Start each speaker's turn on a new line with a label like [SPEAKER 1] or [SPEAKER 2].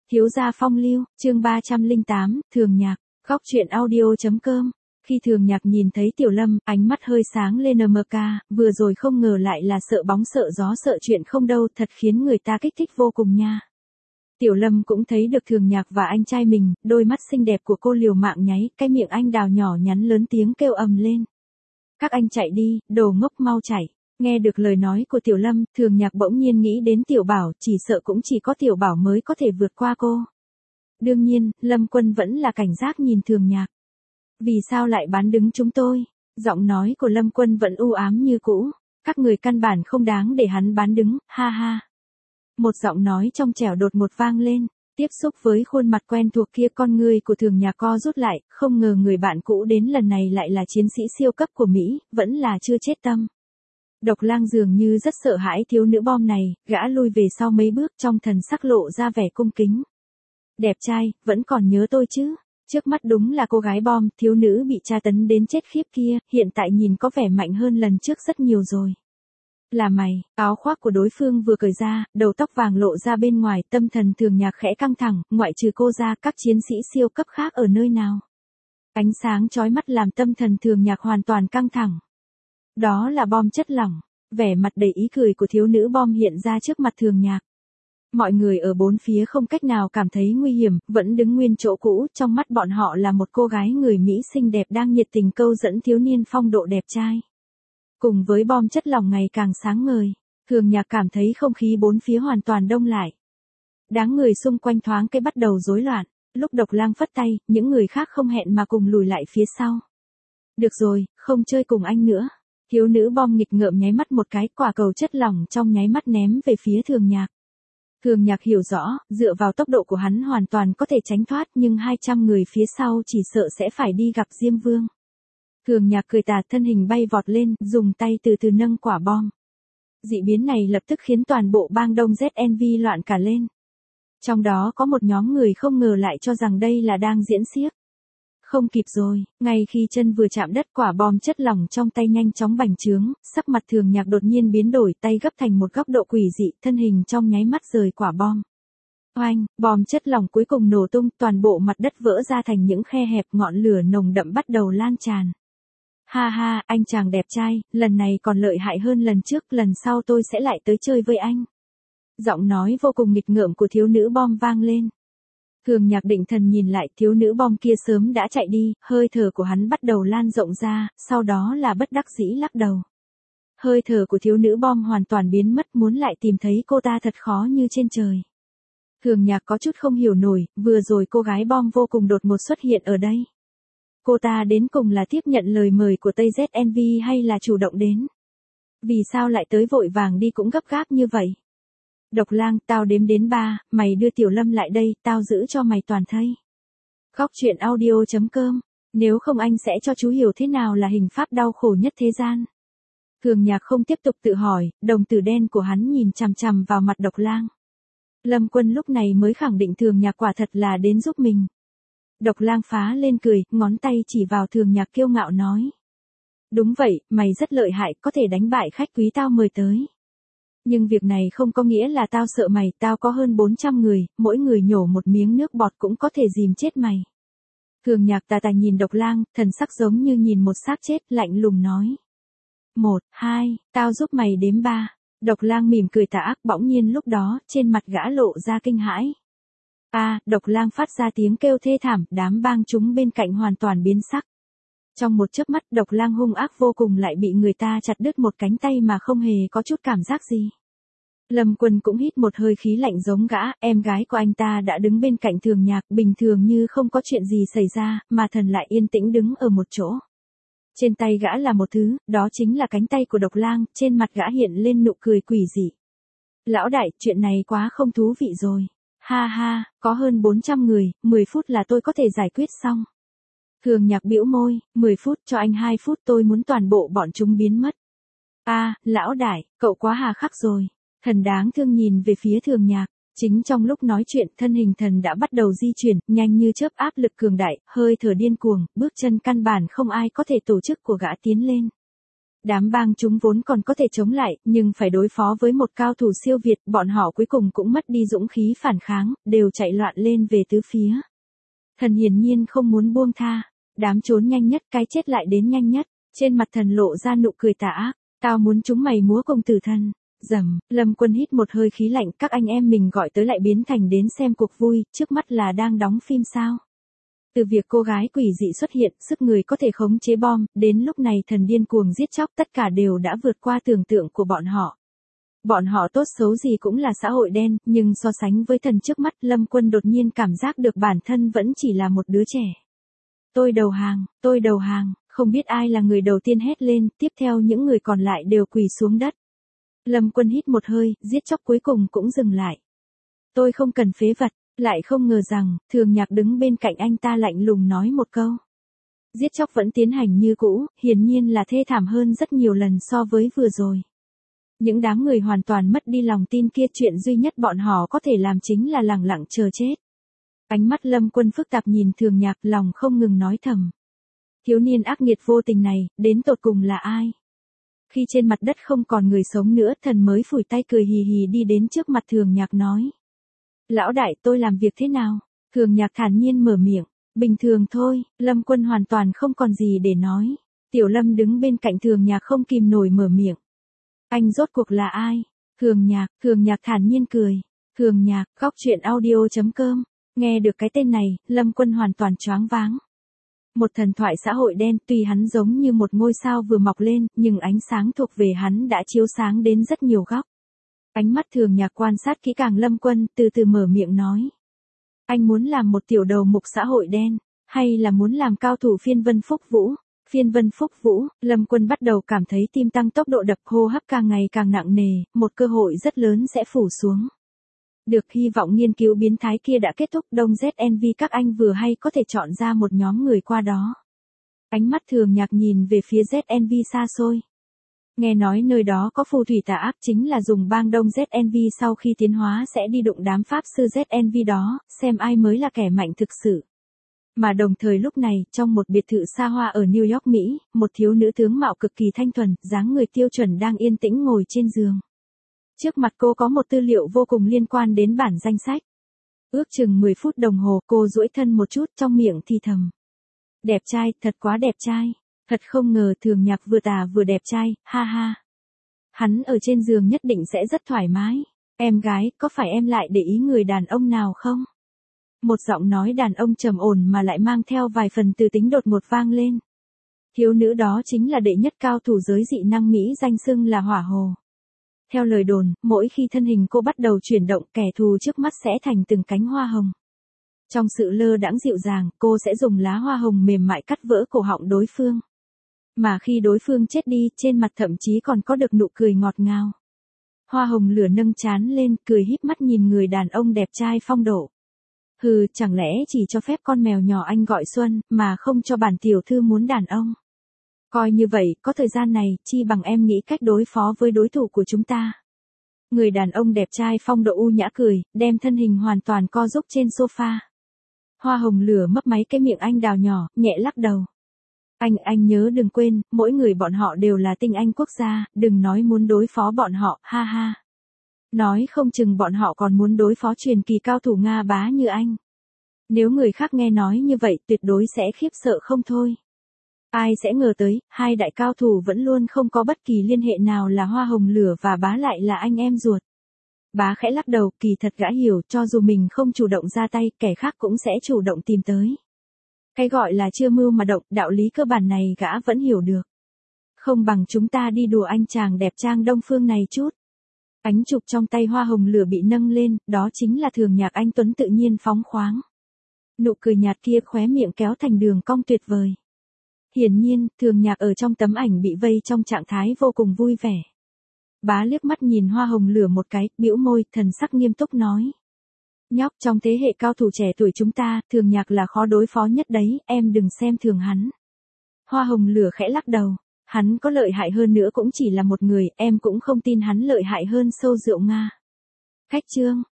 [SPEAKER 1] Thiếu gia phong lưu, chương 308, Thường Nhạc, góc truyện audio.com. Khi Thường Nhạc nhìn thấy Tiểu Lâm, ánh mắt hơi sáng lên MK, vừa rồi không ngờ lại là sợ bóng sợ gió sợ chuyện không đâu, thật khiến người ta kích thích vô cùng nha. Tiểu Lâm cũng thấy được Thường Nhạc và anh trai mình, đôi mắt xinh đẹp của cô liều mạng nháy, cái miệng anh đào nhỏ nhắn lớn tiếng kêu ầm lên. Các anh chạy đi, đồ ngốc mau chạy. Nghe được lời nói của Tiểu Lâm, Thường Nhạc bỗng nhiên nghĩ đến Tiểu Bảo, chỉ sợ cũng chỉ có Tiểu Bảo mới có thể vượt qua cô. Đương nhiên, Lâm Quân vẫn là cảnh giác nhìn Thường Nhạc. Vì sao lại bán đứng chúng tôi? Giọng nói của Lâm Quân vẫn u ám như cũ. Các người căn bản không đáng để hắn bán đứng, ha ha. Một giọng nói trong trẻo đột ngột vang lên. Tiếp xúc với khuôn mặt quen thuộc kia, con người của Thường Nhạc co rút lại, không ngờ người bạn cũ đến lần này lại là chiến sĩ siêu cấp của Mỹ, vẫn là chưa chết tâm. Độc Lang dường như rất sợ hãi thiếu nữ bom này, gã lui về sau mấy bước trong thần sắc lộ ra vẻ cung kính. Đẹp trai, vẫn còn nhớ tôi chứ? Trước mắt đúng là cô gái bom, thiếu nữ bị tra tấn đến chết khiếp kia, hiện tại nhìn có vẻ mạnh hơn lần trước rất nhiều rồi. Là mày, áo khoác của đối phương vừa cởi ra, đầu tóc vàng lộ ra bên ngoài, tâm thần Thường Nhạc khẽ căng thẳng, ngoại trừ cô ra, các chiến sĩ siêu cấp khác ở nơi nào? Ánh sáng chói mắt làm tâm thần Thường Nhạc hoàn toàn căng thẳng. Đó là bom chất lỏng. Vẻ mặt đầy ý cười của thiếu nữ bom hiện ra trước mặt Thường Nhạc. Mọi người ở bốn phía không cách nào cảm thấy nguy hiểm, vẫn đứng nguyên chỗ cũ, trong mắt bọn họ là một cô gái người Mỹ xinh đẹp đang nhiệt tình câu dẫn thiếu niên phong độ đẹp trai. Cùng với bom chất lỏng ngày càng sáng ngời, Thường Nhạc cảm thấy không khí bốn phía hoàn toàn đông lại. Đám người xung quanh thoáng cái bắt đầu rối loạn, lúc Độc Lang phất tay, những người khác không hẹn mà cùng lùi lại phía sau. Được rồi, không chơi cùng anh nữa. Thiếu nữ bom nghịch ngợm nháy mắt một cái, quả cầu chất lỏng trong nháy mắt ném về phía Thường Nhạc. Thường Nhạc hiểu rõ, dựa vào tốc độ của hắn hoàn toàn có thể tránh thoát, nhưng 200 người phía sau chỉ sợ sẽ phải đi gặp Diêm Vương. Thường Nhạc cười tà, thân hình bay vọt lên, dùng tay từ từ nâng quả bom. Dị biến này lập tức khiến toàn bộ bang Đông ZNV loạn cả lên. Trong đó có một nhóm người không ngờ lại cho rằng đây là đang diễn xiếc. Không kịp rồi, ngay khi chân vừa chạm đất, quả bom chất lỏng trong tay nhanh chóng bành trướng, sắc mặt Thường Nhạc đột nhiên biến đổi, tay gấp thành một góc độ quỷ dị, thân hình trong nháy mắt rời quả bom. Oanh, bom chất lỏng cuối cùng nổ tung, toàn bộ mặt đất vỡ ra thành những khe hẹp, ngọn lửa nồng đậm bắt đầu lan tràn. Ha ha, anh chàng đẹp trai, lần này còn lợi hại hơn lần trước, lần sau tôi sẽ lại tới chơi với anh. Giọng nói vô cùng nghịch ngợm của thiếu nữ bom vang lên. Thường Nhạc định thần nhìn lại, thiếu nữ bom kia sớm đã chạy đi, hơi thở của hắn bắt đầu lan rộng ra, sau đó là bất đắc dĩ lắc đầu. Hơi thở của thiếu nữ bom hoàn toàn biến mất, muốn lại tìm thấy cô ta thật khó như trên trời. Thường Nhạc có chút không hiểu nổi, vừa rồi cô gái bom vô cùng đột ngột xuất hiện ở đây. Cô ta đến cùng là tiếp nhận lời mời của Tây ZNV hay là chủ động đến? Vì sao lại tới vội vàng đi cũng gấp gáp như vậy? Độc Lang, tao đếm đến 3, mày đưa Tiểu Lâm lại đây, tao giữ cho mày toàn thây. Góc truyện audio.com, nếu không anh sẽ cho chú hiểu thế nào là hình pháp đau khổ nhất thế gian. Thường Nhạc không tiếp tục tự hỏi, đồng tử đen của hắn nhìn chằm chằm vào mặt Độc Lang. Lâm Quân lúc này mới khẳng định Thường Nhạc quả thật là đến giúp mình. Độc Lang phá lên cười, ngón tay chỉ vào Thường Nhạc kiêu ngạo nói. Đúng vậy, mày rất lợi hại, có thể đánh bại khách quý tao mời tới. Nhưng việc này không có nghĩa là tao sợ mày, tao có hơn 400 người, mỗi người nhổ một miếng nước bọt cũng có thể dìm chết mày. Thường Nhạc tà tà nhìn Độc Lang, thần sắc giống như nhìn một xác chết, lạnh lùng nói. 1, 2, tao giúp mày đếm 3. Độc Lang mỉm cười tà ác, bỗng nhiên lúc đó, trên mặt gã lộ ra kinh hãi. Độc Lang phát ra tiếng kêu thê thảm, đám bang chúng bên cạnh hoàn toàn biến sắc. Trong một chớp mắt, Độc Lang hung ác vô cùng lại bị người ta chặt đứt một cánh tay mà không hề có chút cảm giác gì. Lâm Quân cũng hít một hơi khí lạnh giống gã, em gái của anh ta đã đứng bên cạnh Thường Nhạc, bình thường như không có chuyện gì xảy ra, mà thần lại yên tĩnh đứng ở một chỗ. Trên tay gã là một thứ, đó chính là cánh tay của Độc Lang, trên mặt gã hiện lên nụ cười quỷ dị. Lão đại, chuyện này quá không thú vị rồi. Ha ha, có hơn 400 người, 10 phút là tôi có thể giải quyết xong. Thường Nhạc bĩu môi, 10 phút cho anh 2 phút, tôi muốn toàn bộ bọn chúng biến mất. Lão đại, cậu quá hà khắc rồi. Thần đáng thương nhìn về phía Thường Nhạc. Chính trong lúc nói chuyện, thân hình thần đã bắt đầu di chuyển, nhanh như chớp, áp lực cường đại, hơi thở điên cuồng, bước chân căn bản không ai có thể tổ chức của gã tiến lên. Đám bang chúng vốn còn có thể chống lại, nhưng phải đối phó với một cao thủ siêu việt, bọn họ cuối cùng cũng mất đi dũng khí phản kháng, đều chạy loạn lên về tứ phía. Thần hiển nhiên không muốn buông tha, đám trốn nhanh nhất cái chết lại đến nhanh nhất, trên mặt thần lộ ra nụ cười tà ác, tao muốn chúng mày múa cùng tử thần. Rầm, Lâm Quân hít một hơi khí lạnh, các anh em mình gọi tới lại biến thành đến xem cuộc vui, trước mắt là đang đóng phim sao. Từ việc cô gái quỷ dị xuất hiện, sức người có thể khống chế bom, đến lúc này thần điên cuồng giết chóc tất cả đều đã vượt qua tưởng tượng của bọn họ. Bọn họ tốt xấu gì cũng là xã hội đen, nhưng so sánh với thần trước mắt, Lâm Quân đột nhiên cảm giác được bản thân vẫn chỉ là một đứa trẻ. Tôi đầu hàng, không biết ai là người đầu tiên hét lên, tiếp theo những người còn lại đều quỳ xuống đất. Lâm Quân hít một hơi, giết chóc cuối cùng cũng dừng lại. Tôi không cần phế vật, lại không ngờ rằng, Thường Nhạc đứng bên cạnh anh ta lạnh lùng nói một câu. Giết chóc vẫn tiến hành như cũ, hiển nhiên là thê thảm hơn rất nhiều lần so với vừa rồi. Những đám người hoàn toàn mất đi lòng tin kia, chuyện duy nhất bọn họ có thể làm chính là lẳng lặng chờ chết. Ánh mắt Lâm Quân phức tạp nhìn Thường Nhạc, lòng không ngừng nói thầm. Thiếu niên ác nghiệt vô tình này, đến tột cùng là ai? Khi trên mặt đất không còn người sống nữa, thần mới phủi tay cười hì hì đi đến trước mặt Thường Nhạc nói. Lão đại, tôi làm việc thế nào? Thường Nhạc thản nhiên mở miệng. Bình thường thôi, Lâm Quân hoàn toàn không còn gì để nói. Tiểu Lâm đứng bên cạnh Thường Nhạc không kìm nổi mở miệng. Anh rốt cuộc là ai? Thường Nhạc thản nhiên cười. Thường Nhạc, góc truyện audio.com. Nghe được cái tên này, Lâm Quân hoàn toàn choáng váng. Một thần thoại xã hội đen, tuy hắn giống như một ngôi sao vừa mọc lên, nhưng ánh sáng thuộc về hắn đã chiếu sáng đến rất nhiều góc. Ánh mắt Thường Nhạc quan sát kỹ càng Lâm Quân, từ từ mở miệng nói. Anh muốn làm một tiểu đầu mục xã hội đen, hay là muốn làm cao thủ phiên vân phúc vũ? Phiên vân phúc vũ, Lâm Quân bắt đầu cảm thấy tim tăng tốc độ đập, hô hấp càng ngày càng nặng nề, một cơ hội rất lớn sẽ phủ xuống. Được, hy vọng nghiên cứu biến thái kia đã kết thúc, Đông ZNV các anh vừa hay có thể chọn ra một nhóm người qua đó. Ánh mắt Thường Nhạc nhìn về phía ZNV xa xôi. Nghe nói nơi đó có phù thủy tà ác, chính là dùng bang Đông ZNV sau khi tiến hóa sẽ đi đụng đám pháp sư ZNV đó, xem ai mới là kẻ mạnh thực sự. Mà đồng thời lúc này, trong một biệt thự xa hoa ở New York, Mỹ, một thiếu nữ tướng mạo cực kỳ thanh thuần, dáng người tiêu chuẩn đang yên tĩnh ngồi trên giường. Trước mặt cô có một tư liệu vô cùng liên quan đến bản danh sách. Ước chừng 10 phút đồng hồ, cô duỗi thân một chút, trong miệng thì thầm. Đẹp trai, thật quá đẹp trai. Thật không ngờ Thường Nhạc vừa tà vừa đẹp trai, ha ha. Hắn ở trên giường nhất định sẽ rất thoải mái. Em gái, có phải em lại để ý người đàn ông nào không? Một giọng nói đàn ông trầm ổn mà lại mang theo vài phần từ tính đột ngột vang lên. Thiếu nữ đó chính là đệ nhất cao thủ giới dị năng Mỹ, danh xưng là Hỏa Hồ. Theo lời đồn, mỗi khi thân hình cô bắt đầu chuyển động, kẻ thù trước mắt sẽ thành từng cánh hoa hồng. Trong sự lơ đãng dịu dàng, cô sẽ dùng lá hoa hồng mềm mại cắt vỡ cổ họng đối phương. Mà khi đối phương chết đi, trên mặt thậm chí còn có được nụ cười ngọt ngào. Hoa hồng lửa nâng trán lên, cười híp mắt nhìn người đàn ông đẹp trai phong độ. Hừ, chẳng lẽ chỉ cho phép con mèo nhỏ anh gọi Xuân, mà không cho bản tiểu thư muốn đàn ông? Coi như vậy, có thời gian này, chi bằng em nghĩ cách đối phó với đối thủ của chúng ta. Người đàn ông đẹp trai phong độ u nhã cười, đem thân hình hoàn toàn co rúm trên sofa. Hoa hồng lửa mấp máy cái miệng anh đào nhỏ, nhẹ lắc đầu. Anh nhớ đừng quên, mỗi người bọn họ đều là tinh anh quốc gia, đừng nói muốn đối phó bọn họ, ha ha. Nói không chừng bọn họ còn muốn đối phó truyền kỳ cao thủ Nga bá như anh. Nếu người khác nghe nói như vậy, tuyệt đối sẽ khiếp sợ không thôi. Ai sẽ ngờ tới, hai đại cao thủ vẫn luôn không có bất kỳ liên hệ nào là Hoa hồng lửa và Bá lại là anh em ruột. Bá khẽ lắc đầu, kỳ thật gã hiểu, cho dù mình không chủ động ra tay, kẻ khác cũng sẽ chủ động tìm tới. Cái gọi là chưa mưu mà động, đạo lý cơ bản này gã vẫn hiểu được. Không bằng chúng ta đi đùa anh chàng đẹp trang Đông Phương này chút. Ánh chụp trong tay Hoa hồng lửa bị nâng lên, đó chính là Thường Nhạc anh tuấn tự nhiên phóng khoáng. Nụ cười nhạt kia khóe miệng kéo thành đường cong tuyệt vời. Hiển nhiên, Thường Nhạc ở trong tấm ảnh bị vây trong trạng thái vô cùng vui vẻ. Bá liếc mắt nhìn Hoa hồng lửa một cái, bĩu môi, thần sắc nghiêm túc nói. Nhóc, trong thế hệ cao thủ trẻ tuổi chúng ta, Thường Nhạc là khó đối phó nhất đấy, em đừng xem thường hắn. Hoa hồng lửa khẽ lắc đầu. Hắn có lợi hại hơn nữa cũng chỉ là một người, em cũng không tin hắn lợi hại hơn sâu rượu Nga. Khách trương,